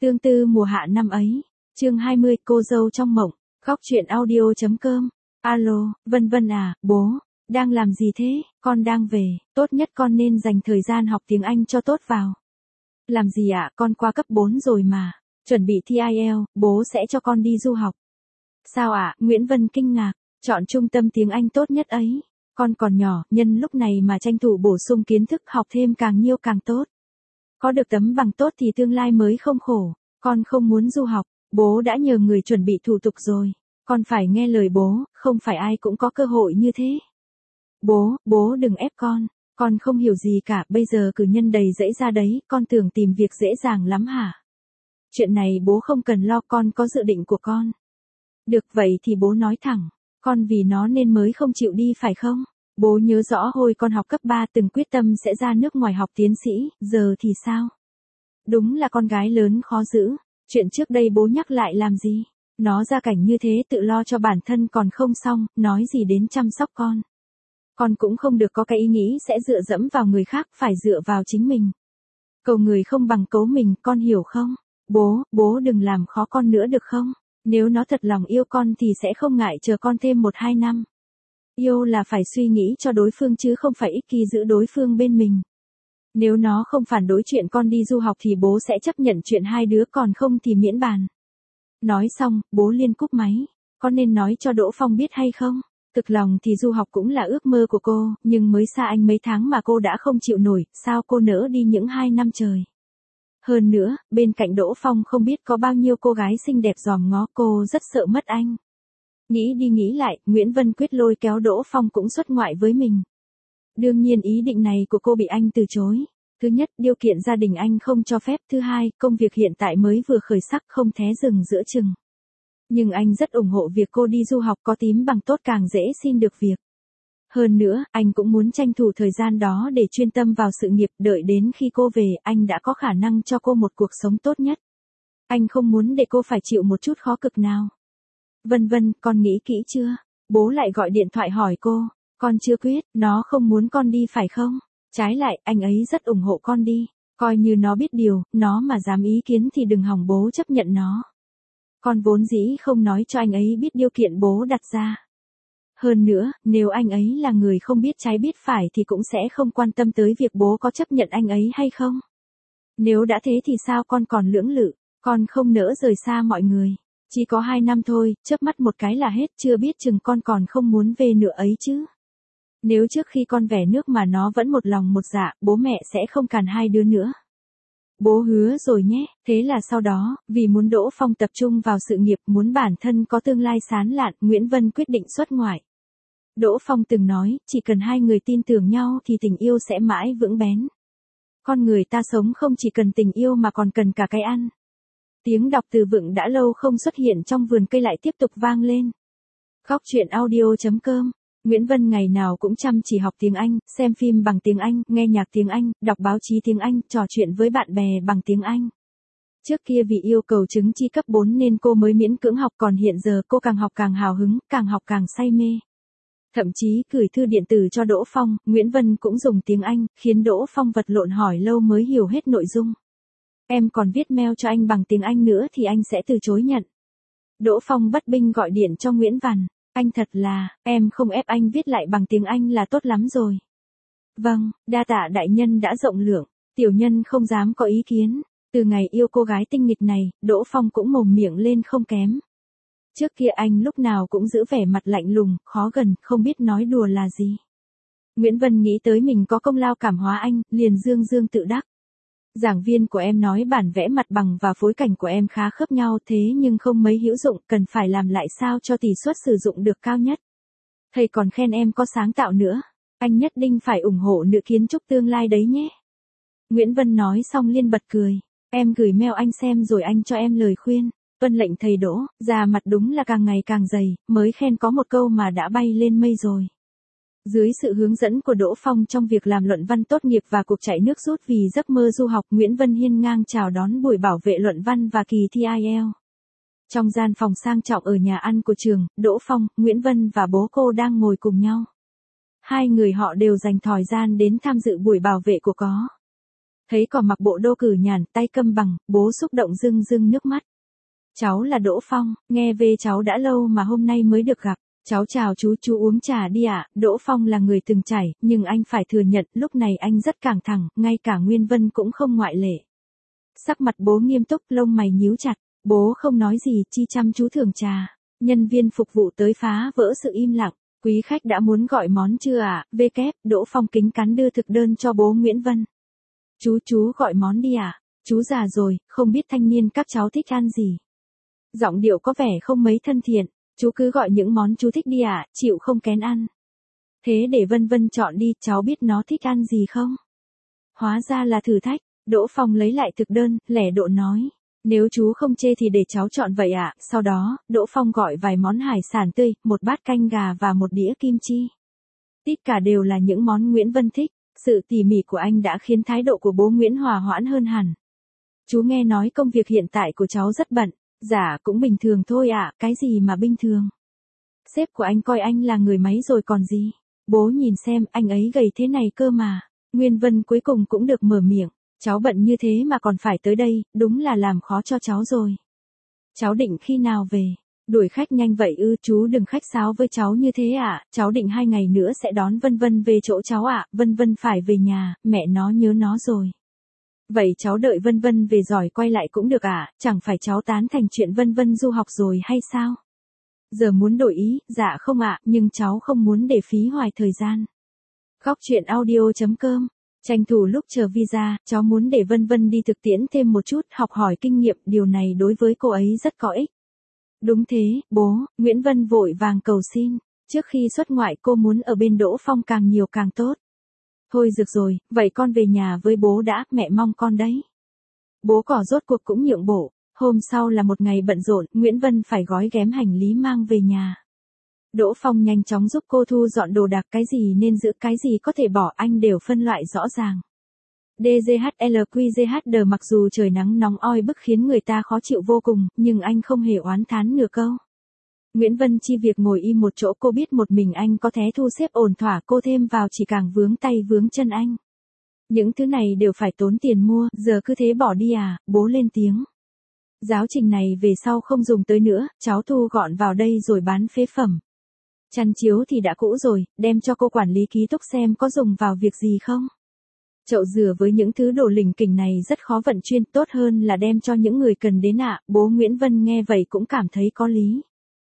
Tương tư mùa hạ năm ấy. Chương 20, cô dâu trong mộng. Góc truyện audio.com. Alo, Vân Vân à, bố, đang làm gì thế? Con đang về, tốt nhất con nên dành thời gian học tiếng Anh cho tốt vào. Làm gì ạ, con qua cấp 4 rồi mà. Chuẩn bị thi IELTS, bố sẽ cho con đi du học. Sao ạ? Nguyễn Vân kinh ngạc. Chọn trung tâm tiếng Anh tốt nhất ấy. Con còn nhỏ, nhân lúc này mà tranh thủ bổ sung kiến thức, học thêm càng nhiều càng tốt. Có được tấm bằng tốt thì tương lai mới không khổ. Con không muốn du học, bố đã nhờ người chuẩn bị thủ tục rồi. Con phải nghe lời bố, không phải ai cũng có cơ hội như thế. Bố đừng ép con không hiểu gì cả, bây giờ cử nhân đầy dẫy ra đấy, con tưởng tìm việc dễ dàng lắm hả? Chuyện này bố không cần lo, con có dự định của con. Được vậy thì bố nói thẳng, con vì nó nên mới không chịu đi phải không? Bố nhớ rõ hồi con học cấp 3 từng quyết tâm sẽ ra nước ngoài học tiến sĩ, giờ thì sao? Đúng là con gái lớn khó giữ, chuyện trước đây bố nhắc lại làm gì? Nó gia cảnh như thế tự lo cho bản thân còn không xong, nói gì đến chăm sóc con. Con cũng không được có cái ý nghĩ sẽ dựa dẫm vào người khác, phải dựa vào chính mình. Cầu người không bằng cấu mình, con hiểu không? Bố đừng làm khó con nữa được không? Nếu nó thật lòng yêu con thì sẽ không ngại chờ con thêm 1-2 năm. Yêu là phải suy nghĩ cho đối phương chứ không phải ích kỷ giữ đối phương bên mình. Nếu nó không phản đối chuyện con đi du học thì bố sẽ chấp nhận chuyện hai đứa, còn không thì miễn bàn. Nói xong, bố liền cúp máy. Con nên nói cho Đỗ Phong biết hay không? Thực lòng thì du học cũng là ước mơ của cô, nhưng mới xa anh mấy tháng mà cô đã không chịu nổi, sao cô nỡ đi những 2 năm trời. Hơn nữa, bên cạnh Đỗ Phong không biết có bao nhiêu cô gái xinh đẹp dòm ngó, cô rất sợ mất anh. Nghĩ đi nghĩ lại, Nguyễn Vân quyết lôi kéo Đỗ Phong cũng xuất ngoại với mình. Đương nhiên ý định này của cô bị anh từ chối. Thứ nhất, điều kiện gia đình anh không cho phép. Thứ hai, công việc hiện tại mới vừa khởi sắc, không té rừng giữa chừng. Nhưng anh rất ủng hộ việc cô đi du học, có tím bằng tốt càng dễ xin được việc. Hơn nữa, anh cũng muốn tranh thủ thời gian đó để chuyên tâm vào sự nghiệp, đợi đến khi cô về, anh đã có khả năng cho cô một cuộc sống tốt nhất. Anh không muốn để cô phải chịu một chút khó cực nào. Vân, con nghĩ kỹ chưa? Bố lại gọi điện thoại hỏi cô. Con chưa quyết, nó không muốn con đi phải không? Trái lại, anh ấy rất ủng hộ con đi. Coi như nó biết điều, nó mà dám ý kiến thì đừng hòng bố chấp nhận nó. Con vốn dĩ không nói cho anh ấy biết điều kiện bố đặt ra. Hơn nữa, nếu anh ấy là người không biết trái biết phải thì cũng sẽ không quan tâm tới việc bố có chấp nhận anh ấy hay không. Nếu đã thế thì sao con còn lưỡng lự, con không nỡ rời xa mọi người. Chỉ có 2 năm thôi, chớp mắt một cái là hết, chưa biết chừng con còn không muốn về nữa ấy chứ. Nếu trước khi con về nước mà nó vẫn một lòng một dạ, bố mẹ sẽ không cản hai đứa nữa. Bố hứa rồi nhé. Thế là sau đó, vì muốn Đỗ Phong tập trung vào sự nghiệp, muốn bản thân có tương lai sáng lạn, Nguyễn Vân quyết định xuất ngoại. Đỗ Phong từng nói, chỉ cần hai người tin tưởng nhau thì tình yêu sẽ mãi vững bén. Con người ta sống không chỉ cần tình yêu mà còn cần cả cái ăn. Tiếng đọc từ vựng đã lâu không xuất hiện trong vườn cây lại tiếp tục vang lên. Góc truyện audio.com. Nguyễn Vân ngày nào cũng chăm chỉ học tiếng Anh, xem phim bằng tiếng Anh, nghe nhạc tiếng Anh, đọc báo chí tiếng Anh, trò chuyện với bạn bè bằng tiếng Anh. Trước kia vì yêu cầu chứng chỉ cấp 4 nên cô mới miễn cưỡng học, còn hiện giờ cô càng học càng hào hứng, càng học càng say mê. Thậm chí gửi thư điện tử cho Đỗ Phong, Nguyễn Vân cũng dùng tiếng Anh, khiến Đỗ Phong vật lộn hỏi lâu mới hiểu hết nội dung. Em còn viết mail cho anh bằng tiếng Anh nữa thì anh sẽ từ chối nhận. Đỗ Phong bất binh gọi điện cho Nguyễn Văn. Anh thật là, em không ép anh viết lại bằng tiếng Anh là tốt lắm rồi. Vâng, đa tạ đại nhân đã rộng lượng, tiểu nhân không dám có ý kiến. Từ ngày yêu cô gái tinh nghịch này, Đỗ Phong cũng mồm miệng lên không kém. Trước kia anh lúc nào cũng giữ vẻ mặt lạnh lùng, khó gần, không biết nói đùa là gì. Nguyễn Vân nghĩ tới mình có công lao cảm hóa anh, liền dương tự đắc. Giảng viên của em nói bản vẽ mặt bằng và phối cảnh của em khá khớp nhau, thế nhưng không mấy hữu dụng, cần phải làm lại sao cho tỷ suất sử dụng được cao nhất. Thầy còn khen em có sáng tạo nữa, anh nhất định phải ủng hộ nữ kiến trúc tương lai đấy nhé. Nguyễn Vân nói xong liên bật cười, em gửi mail anh xem rồi anh cho em lời khuyên. Tuân lệnh thầy Đỗ, da mặt đúng là càng ngày càng dày, mới khen có một câu mà đã bay lên mây rồi. Dưới sự hướng dẫn của Đỗ Phong trong việc làm luận văn tốt nghiệp và cuộc chạy nước rút vì giấc mơ du học, Nguyễn Vân hiên ngang chào đón buổi bảo vệ luận văn và kỳ thi IELTS. Trong gian phòng sang trọng ở nhà ăn của trường, Đỗ Phong, Nguyễn Vân và bố cô đang ngồi cùng nhau. Hai người họ đều dành thời gian đến tham dự buổi bảo vệ của có. Thấy cỏ mặc bộ đô cử nhàn, tay câm bằng, bố xúc động rưng rưng nước mắt. Cháu là Đỗ Phong, nghe về cháu đã lâu mà hôm nay mới được gặp. Cháu chào chú uống trà đi ạ. Đỗ Phong là người từng trải, nhưng anh phải thừa nhận lúc này anh rất căng thẳng, ngay cả Nguyên Vân cũng không ngoại lệ. Sắc mặt bố nghiêm túc, lông mày nhíu chặt, bố không nói gì, chi chăm chú thưởng trà. Nhân viên phục vụ tới phá vỡ sự im lặng. Quý khách đã muốn gọi món chưa ạ? Đỗ Phong kính cắn đưa thực đơn cho bố Nguyễn Vân. Chú gọi món đi ạ. Chú già rồi, không biết thanh niên các cháu thích ăn gì. Giọng điệu có vẻ không mấy thân thiện. Chú cứ gọi những món chú thích đi ạ, chịu không kén ăn. Thế để Vân Vân chọn đi, cháu biết nó thích ăn gì không? Hóa ra là thử thách. Đỗ Phong lấy lại thực đơn, lẻ độ nói. Nếu chú không chê thì để cháu chọn vậy ạ. Sau đó, Đỗ Phong gọi vài món hải sản tươi, một bát canh gà và một đĩa kim chi. Tất cả đều là những món Nguyễn Vân thích. Sự tỉ mỉ của anh đã khiến thái độ của bố Nguyễn hòa hoãn hơn hẳn. Chú nghe nói công việc hiện tại của cháu rất bận. Dạ cũng bình thường thôi ạ, cái gì mà bình thường. Sếp của anh coi anh là người máy rồi còn gì. Bố nhìn xem, anh ấy gầy thế này cơ mà. Nguyên Vân cuối cùng cũng được mở miệng. Cháu bận như thế mà còn phải tới đây, đúng là làm khó cho cháu rồi. Cháu định khi nào về? Đuổi khách nhanh vậy ư? Chú đừng khách sáo với cháu như thế ạ. Cháu định 2 ngày nữa sẽ đón Vân Vân về chỗ cháu ạ. Vân Vân phải về nhà, mẹ nó nhớ nó rồi. Vậy cháu đợi Vân Vân về giỏi quay lại cũng được ạ. Chẳng phải cháu tán thành chuyện Vân Vân du học rồi hay sao? Giờ muốn đổi ý, dạ không ạ, nhưng cháu không muốn để phí hoài thời gian. Góc truyện audio.com. Tranh thủ lúc chờ visa, cháu muốn để Vân Vân đi thực tiễn thêm một chút, học hỏi kinh nghiệm, điều này đối với cô ấy rất có ích. Đúng thế, bố, Nguyễn Vân vội vàng cầu xin. Trước khi xuất ngoại cô muốn ở bên Đỗ Phong càng nhiều càng tốt. Thôi được rồi, vậy con về nhà với bố đã, mẹ mong con đấy. Bố cỏ rốt cuộc cũng nhượng bộ. Hôm sau là một ngày bận rộn, Nguyễn Vân phải gói ghém hành lý mang về nhà. Đỗ Phong nhanh chóng giúp cô thu dọn đồ đạc, cái gì nên giữ cái gì có thể bỏ anh đều phân loại rõ ràng. DGHLQGHD mặc dù trời nắng nóng oi bức khiến người ta khó chịu vô cùng, nhưng anh không hề oán thán nửa câu. Nguyễn Vân chi việc ngồi im một chỗ, cô biết một mình anh có thể thu xếp ổn thỏa, cô thêm vào chỉ càng vướng tay vướng chân anh. Những thứ này đều phải tốn tiền mua, giờ cứ thế bỏ đi à? Bố lên tiếng. Giáo trình này về sau không dùng tới nữa, cháu thu gọn vào đây rồi bán phế phẩm. Chăn chiếu thì đã cũ rồi, đem cho cô quản lý ký túc xem có dùng vào việc gì không. Chậu rửa với những thứ đồ lỉnh kỉnh này rất khó vận chuyển, tốt hơn là đem cho những người cần đến ạ. Bố Nguyễn Vân nghe vậy cũng cảm thấy có lý.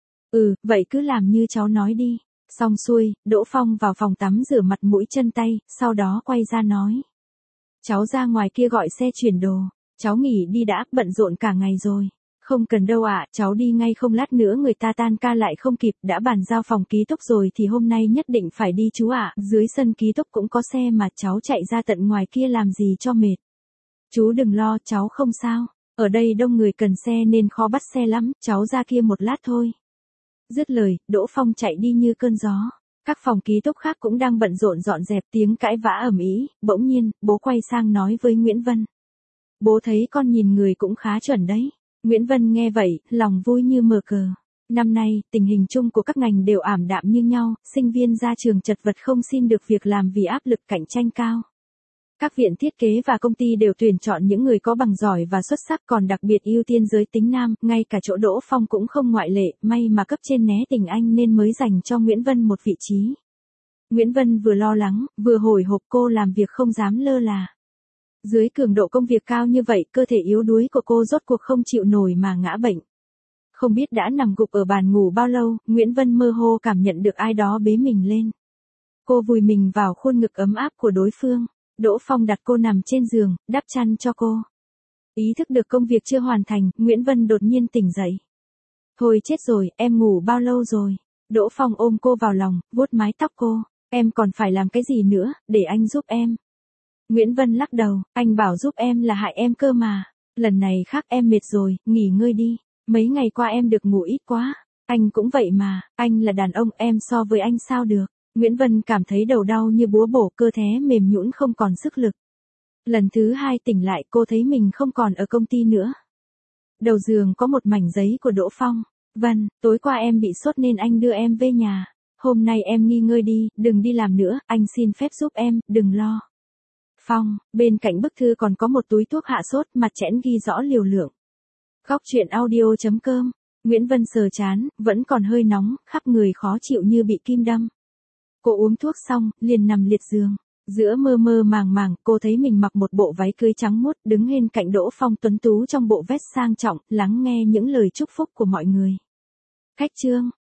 Vậy cứ làm như cháu nói đi. Xong xuôi, Đỗ Phong vào phòng tắm rửa mặt mũi chân tay, sau đó quay ra nói. Cháu ra ngoài kia gọi xe chuyển đồ. Cháu nghỉ đi đã, bận rộn cả ngày rồi. Không cần đâu ạ, cháu đi ngay, không lát nữa người ta tan ca lại không kịp, đã bàn giao phòng ký túc rồi thì hôm nay nhất định phải đi chú ạ. Dưới sân ký túc cũng có xe mà, cháu chạy ra tận ngoài kia làm gì cho mệt. Chú đừng lo, cháu không sao. Ở đây đông người cần xe nên khó bắt xe lắm, cháu ra kia một lát thôi. Dứt lời, Đỗ Phong chạy đi như cơn gió. Các phòng ký túc khác cũng đang bận rộn dọn dẹp, tiếng cãi vã ầm ĩ. Bỗng nhiên, bố quay sang nói với Nguyễn Vân. Bố thấy con nhìn người cũng khá chuẩn đấy. Nguyễn Vân nghe vậy, lòng vui như mở cờ. Năm nay, tình hình chung của các ngành đều ảm đạm như nhau, sinh viên ra trường chật vật không xin được việc làm vì áp lực cạnh tranh cao. Các viện thiết kế và công ty đều tuyển chọn những người có bằng giỏi và xuất sắc, còn đặc biệt ưu tiên giới tính nam, ngay cả chỗ Đỗ Phong cũng không ngoại lệ, may mà cấp trên né tình anh nên mới dành cho Nguyễn Vân một vị trí. Nguyễn Vân vừa lo lắng, vừa hồi hộp, cô làm việc không dám lơ là. Dưới cường độ công việc cao như vậy, cơ thể yếu đuối của cô rốt cuộc không chịu nổi mà ngã bệnh. Không biết đã nằm gục ở bàn ngủ bao lâu, Nguyễn Vân mơ hồ cảm nhận được ai đó bế mình lên. Cô vùi mình vào khuôn ngực ấm áp của đối phương. Đỗ Phong đặt cô nằm trên giường, đắp chăn cho cô. Ý thức được công việc chưa hoàn thành, Nguyễn Vân đột nhiên tỉnh dậy. Thôi chết rồi, em ngủ bao lâu rồi? Đỗ Phong ôm cô vào lòng, vuốt mái tóc cô. Em còn phải làm cái gì nữa, để anh giúp em. Nguyễn Vân lắc đầu, anh bảo giúp em là hại em cơ mà. Lần này khác, em mệt rồi, nghỉ ngơi đi. Mấy ngày qua em được ngủ ít quá. Anh cũng vậy mà, anh là đàn ông, em so với anh sao được. Nguyễn Vân cảm thấy đầu đau như búa bổ, cơ thể mềm nhũn không còn sức lực. Lần thứ 2 tỉnh lại, cô thấy mình không còn ở công ty nữa. Đầu giường có một mảnh giấy của Đỗ Phong. Vân, tối qua em bị sốt nên anh đưa em về nhà. Hôm nay em nghỉ ngơi đi, đừng đi làm nữa, anh xin phép giúp em, đừng lo. Phong, bên cạnh bức thư còn có một túi thuốc hạ sốt, mặt chẽn ghi rõ liều lượng. Khóc chuyện audio.com. Nguyễn Vân sờ chán, vẫn còn hơi nóng, khắp người khó chịu như bị kim đâm. Cô uống thuốc xong, liền nằm liệt giường. Giữa mơ mơ màng màng, cô thấy mình mặc một bộ váy cưới trắng muốt, đứng bên cạnh Đỗ Phong tuấn tú trong bộ vest sang trọng, lắng nghe những lời chúc phúc của mọi người. Khách trương,